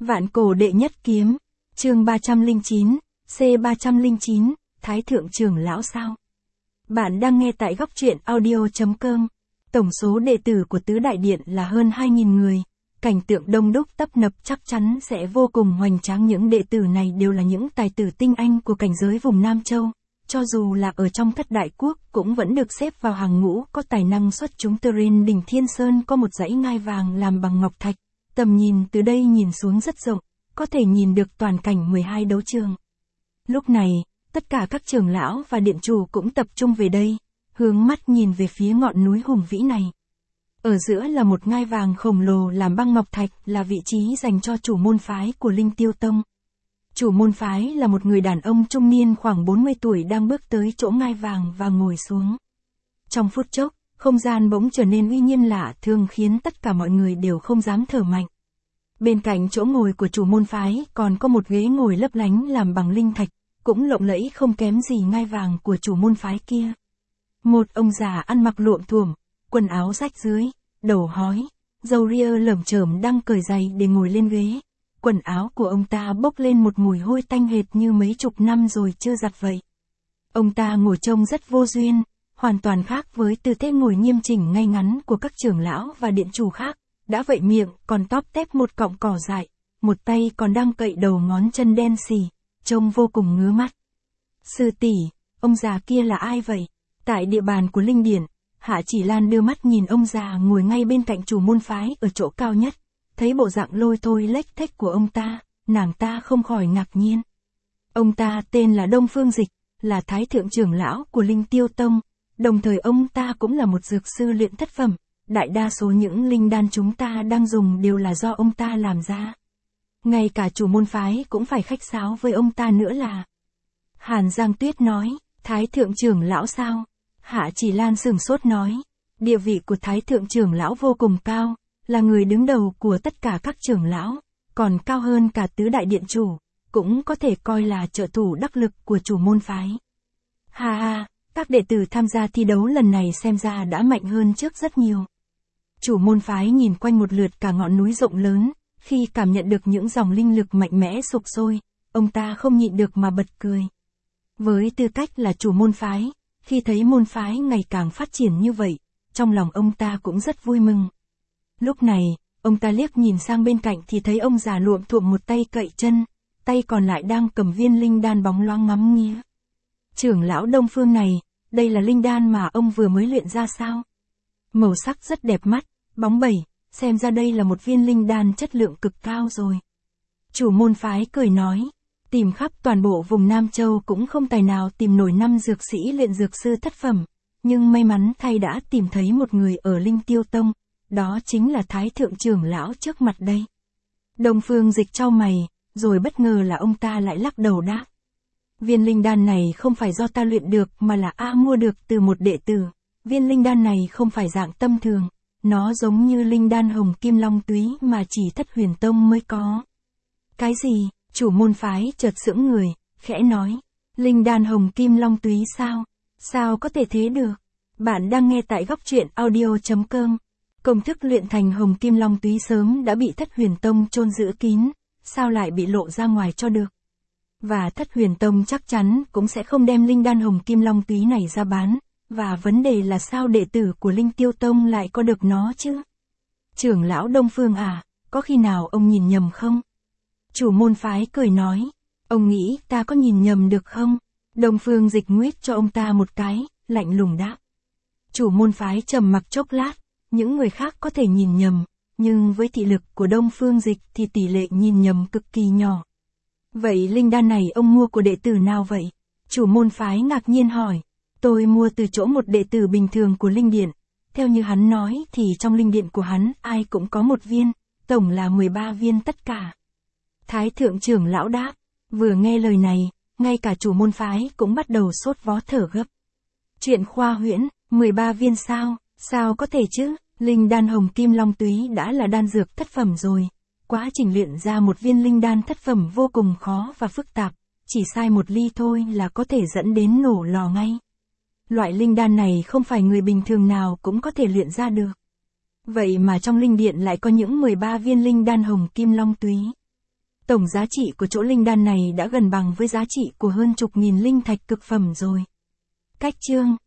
Vạn cổ đệ nhất kiếm, chương 309, C309, Thái thượng trưởng lão sao? Bạn đang nghe tại góc truyện audio.com. Tổng số đệ tử của Tứ Đại Điện là hơn 2.000 người. Cảnh tượng đông đúc tấp nập chắc chắn sẽ vô cùng hoành tráng. Những đệ tử này đều là những tài tử tinh anh của cảnh giới vùng Nam Châu. Cho dù là ở trong thất đại quốc cũng vẫn được xếp vào hàng ngũ có tài năng xuất chúng. Trên đỉnh Thiên Sơn có một dãy ngai vàng làm bằng ngọc thạch. Tầm nhìn từ đây nhìn xuống rất rộng, có thể nhìn được toàn cảnh 12 đấu trường. Lúc này, tất cả các trưởng lão và điện chủ cũng tập trung về đây, hướng mắt nhìn về phía ngọn núi hùng vĩ này. Ở giữa là một ngai vàng khổng lồ làm bằng ngọc thạch, là vị trí dành cho chủ môn phái của Linh Tiêu Tông. Chủ môn phái là một người đàn ông trung niên khoảng 40 tuổi đang bước tới chỗ ngai vàng và ngồi xuống. Trong phút chốc, không gian bỗng trở nên uy nghiêm lạ thường khiến tất cả mọi người đều không dám thở mạnh. Bên cạnh chỗ ngồi của chủ môn phái còn có một ghế ngồi lấp lánh làm bằng linh thạch, cũng lộng lẫy không kém gì ngai vàng của chủ môn phái kia. Một ông già ăn mặc luộm thuộm, quần áo rách rưới, đầu hói, râu ria lởm chởm đang cởi giày để ngồi lên ghế. Quần áo của ông ta bốc lên một mùi hôi tanh hệt như mấy chục năm rồi chưa giặt vậy. Ông ta ngồi trông rất vô duyên, hoàn toàn khác với tư thế ngồi nghiêm chỉnh ngay ngắn của các trưởng lão và điện chủ khác. Đã vậy miệng còn tóp tép một cọng cỏ dại, một tay còn đang cậy đầu ngón chân đen xì, trông vô cùng ngứa mắt. Sư tỷ, ông già kia là ai vậy? Tại địa bàn của Linh Điển, Hạ Chỉ Lan đưa mắt nhìn ông già ngồi ngay bên cạnh chủ môn phái ở chỗ cao nhất, thấy bộ dạng lôi thôi lếch thếch của ông ta, nàng ta không khỏi ngạc nhiên. Ông ta tên là Đông Phương Dịch, là Thái thượng trưởng lão của Linh Tiêu Tông, đồng thời ông ta cũng là một dược sư luyện thất phẩm. Đại đa số những linh đan chúng ta đang dùng đều là do ông ta làm ra. Ngay cả chủ môn phái cũng phải khách sáo với ông ta nữa là. Hàn Giang Tuyết nói, Thái thượng trưởng lão sao? Hạ Chỉ Lan sửng sốt nói, địa vị của Thái thượng trưởng lão vô cùng cao, là người đứng đầu của tất cả các trưởng lão, còn cao hơn cả Tứ Đại Điện chủ, cũng có thể coi là trợ thủ đắc lực của chủ môn phái. Ha ha, các đệ tử tham gia thi đấu lần này xem ra đã mạnh hơn trước rất nhiều. Chủ môn phái nhìn quanh một lượt cả ngọn núi rộng lớn, khi cảm nhận được những dòng linh lực mạnh mẽ sục sôi, ông ta không nhịn được mà bật cười. Với tư cách là chủ môn phái, khi thấy môn phái ngày càng phát triển như vậy, trong lòng ông ta cũng rất vui mừng. Lúc này, ông ta liếc nhìn sang bên cạnh thì thấy ông già luộm thuộm một tay cậy chân, tay còn lại đang cầm viên linh đan bóng loáng ngắm nghía. Trưởng lão Đông Phương này, đây là linh đan mà ông vừa mới luyện ra sao? Màu sắc rất đẹp mắt, bóng bẩy, xem ra đây là một viên linh đan chất lượng cực cao rồi. Chủ môn phái cười nói, tìm khắp toàn bộ vùng Nam Châu cũng không tài nào tìm nổi 5 dược sĩ luyện dược sư thất phẩm, nhưng may mắn thay đã tìm thấy một người ở Linh Tiêu Tông, đó chính là Thái thượng trưởng lão trước mặt đây. Đông Phương Dịch chau mày, rồi bất ngờ là ông ta lại lắc đầu đáp. Viên linh đan này không phải do ta luyện được mà là mua được từ một đệ tử. Viên linh đan này không phải dạng tâm thường, nó giống như linh đan hồng kim long túy mà chỉ Thất Huyền Tông mới có. Cái gì? Chủ môn phái chợt sững người, khẽ nói, linh đan hồng kim long túy sao? Sao có thể thế được? Bạn đang nghe tại góc truyện audio.com. Công thức luyện thành hồng kim long túy sớm đã bị Thất Huyền Tông chôn giữ kín, sao lại bị lộ ra ngoài cho được? Và Thất Huyền Tông chắc chắn cũng sẽ không đem linh đan hồng kim long túy này ra bán. Và vấn đề là sao đệ tử của Linh Tiêu Tông lại có được nó chứ? Trưởng lão Đông Phương à, có khi nào ông nhìn nhầm không? Chủ môn phái cười nói, ông nghĩ ta có nhìn nhầm được không? Đông Phương Dịch nguyết cho ông ta một cái, lạnh lùng đáp. Chủ môn phái trầm mặc chốc lát, những người khác có thể nhìn nhầm, nhưng với thị lực của Đông Phương Dịch thì tỷ lệ nhìn nhầm cực kỳ nhỏ. Vậy linh đan này ông mua của đệ tử nào vậy? Chủ môn phái ngạc nhiên hỏi. Tôi mua từ chỗ một đệ tử bình thường của Linh Điện. Theo như hắn nói thì trong Linh Điện của hắn ai cũng có một viên, tổng là 13 viên tất cả. Thái thượng trưởng lão đáp, vừa nghe lời này, ngay cả chủ môn phái cũng bắt đầu sốt vó thở gấp. Chuyện khoa huyễn, 13 viên sao, sao có thể chứ, linh đan hồng kim long túy đã là đan dược thất phẩm rồi. Quá trình luyện ra một viên linh đan thất phẩm vô cùng khó và phức tạp, chỉ sai một ly thôi là có thể dẫn đến nổ lò ngay. Loại linh đan này không phải người bình thường nào cũng có thể luyện ra được. Vậy mà trong linh điện lại có những 13 viên linh đan hồng kim long túy. Tổng giá trị của chỗ linh đan này đã gần bằng với giá trị của hơn chục nghìn linh thạch cực phẩm rồi. Cách chương